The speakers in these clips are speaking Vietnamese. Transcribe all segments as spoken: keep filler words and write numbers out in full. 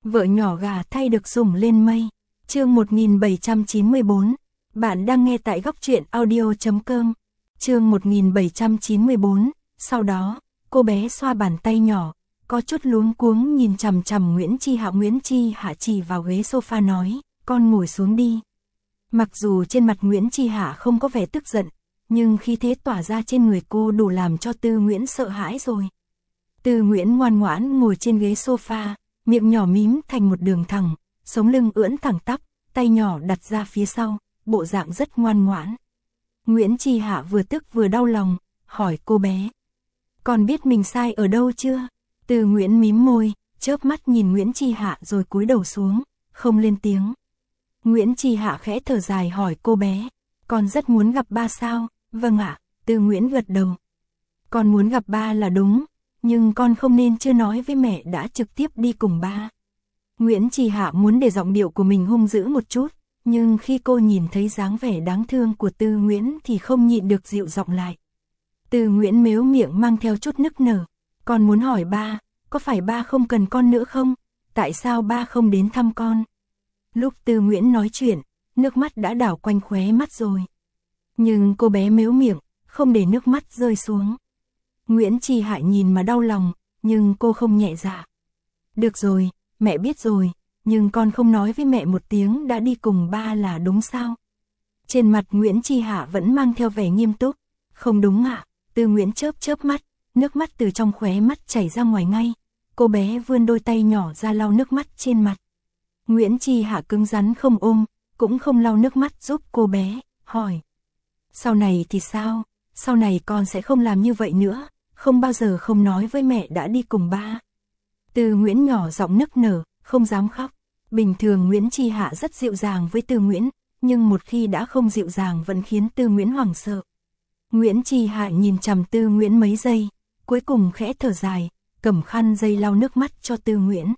Vợ nhỏ gà thay được sủng lên mây. Chương một nghìn bảy trăm chín mươi bốn. Bạn đang nghe tại góc truyện audio chấm com. Chương một nghìn bảy trăm chín mươi bốn. Sau đó, cô bé xoa bàn tay nhỏ, có chút luống cuống nhìn chằm chằm Nguyễn Chi Hạ. Nguyễn Chi Hạ chỉ vào ghế sofa nói, con ngồi xuống đi. Mặc dù trên mặt Nguyễn Chi Hạ không có vẻ tức giận, nhưng khí thế tỏa ra trên người cô đủ làm cho Tư Nguyễn sợ hãi rồi. Tư Nguyễn ngoan ngoãn ngồi trên ghế sofa, miệng nhỏ mím thành một đường thẳng, sống lưng ưỡn thẳng tắp, tay nhỏ đặt ra phía sau, bộ dạng rất ngoan ngoãn. Nguyễn Chi Hạ vừa tức vừa đau lòng, hỏi cô bé, con biết mình sai ở đâu chưa? Tư Nguyễn mím môi, chớp mắt nhìn Nguyễn Chi Hạ rồi cúi đầu xuống, không lên tiếng. Nguyễn Chi Hạ khẽ thở dài hỏi cô bé, con rất muốn gặp ba sao? Vâng ạ, Tư Nguyễn gật đầu. Con muốn gặp ba là đúng, nhưng con không nên chưa nói với mẹ đã trực tiếp đi cùng ba. Nguyễn Chi Hạ muốn để giọng điệu của mình hung dữ một chút, nhưng khi cô nhìn thấy dáng vẻ đáng thương của Tư Nguyễn thì không nhịn được dịu giọng lại. Tư Nguyễn mếu miệng mang theo chút nức nở, con muốn hỏi ba, có phải ba không cần con nữa không? Tại sao ba không đến thăm con? Lúc Tư Nguyễn nói chuyện, nước mắt đã đảo quanh khóe mắt rồi. Nhưng cô bé mếu miệng, không để nước mắt rơi xuống. Nguyễn Chi Hạ nhìn mà đau lòng, nhưng cô không nhẹ dạ. Được rồi, mẹ biết rồi, nhưng con không nói với mẹ một tiếng đã đi cùng ba là đúng sao? Trên mặt Nguyễn Chi Hạ vẫn mang theo vẻ nghiêm túc. Không đúng ạ, à? Tư Nguyễn chớp chớp mắt, nước mắt từ trong khóe mắt chảy ra ngoài ngay. Cô bé vươn đôi tay nhỏ ra lau nước mắt trên mặt. Nguyễn Chi Hạ cứng rắn không ôm, cũng không lau nước mắt giúp cô bé, hỏi. Sau này thì sao? Sau này con sẽ không làm như vậy nữa, không bao giờ không nói với mẹ đã đi cùng ba. Tư Nguyễn nhỏ giọng nức nở, không dám khóc. Bình thường Nguyễn Chi Hạ rất dịu dàng với Tư Nguyễn, nhưng một khi đã không dịu dàng vẫn khiến Tư Nguyễn hoảng sợ. Nguyễn Chi Hạ nhìn chằm Tư Nguyễn mấy giây, cuối cùng khẽ thở dài, cầm khăn giấy lau nước mắt cho Tư Nguyễn.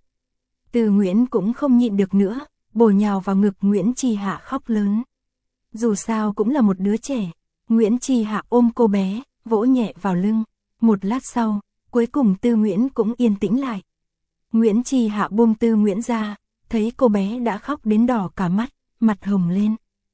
Tư Nguyễn cũng không nhịn được nữa, bổ nhào vào ngực Nguyễn Chi Hạ khóc lớn. Dù sao cũng là một đứa trẻ, Nguyễn Chi Hạ ôm cô bé, vỗ nhẹ vào lưng. Một lát sau, cuối cùng Tư Nguyễn cũng yên tĩnh lại. Nguyễn Chi Hạ buông Tư Nguyễn ra, thấy cô bé đã khóc đến đỏ cả mắt, mặt hồng lên.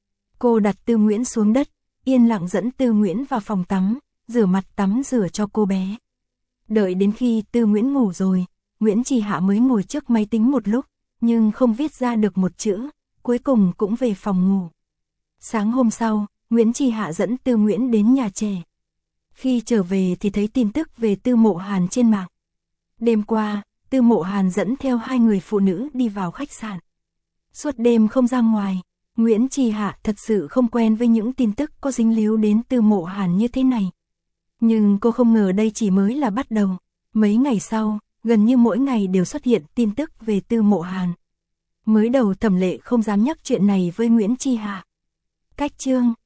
Cô đặt Tư Nguyễn xuống đất, yên lặng dẫn Tư Nguyễn vào phòng tắm, rửa mặt tắm rửa cho cô bé. Đợi đến khi Tư Nguyễn ngủ rồi, Nguyễn Chi Hạ mới ngồi trước máy tính một lúc, nhưng không viết ra được một chữ, cuối cùng cũng về phòng ngủ. Sáng hôm sau, Nguyễn Chi Hạ dẫn Tư Nguyễn đến nhà trẻ. Khi trở về thì thấy tin tức về Tư Mộ Hàn trên mạng. Đêm qua, Tư Mộ Hàn dẫn theo hai người phụ nữ đi vào khách sạn. Suốt đêm không ra ngoài, Nguyễn Chi Hạ thật sự không quen với những tin tức có dính líu đến Tư Mộ Hàn như thế này. Nhưng cô không ngờ đây chỉ mới là bắt đầu. Mấy ngày sau, gần như mỗi ngày đều xuất hiện tin tức về Tư Mộ Hàn. Mới đầu Thẩm Lệ không dám nhắc chuyện này với Nguyễn Chi Hạ. Cách chương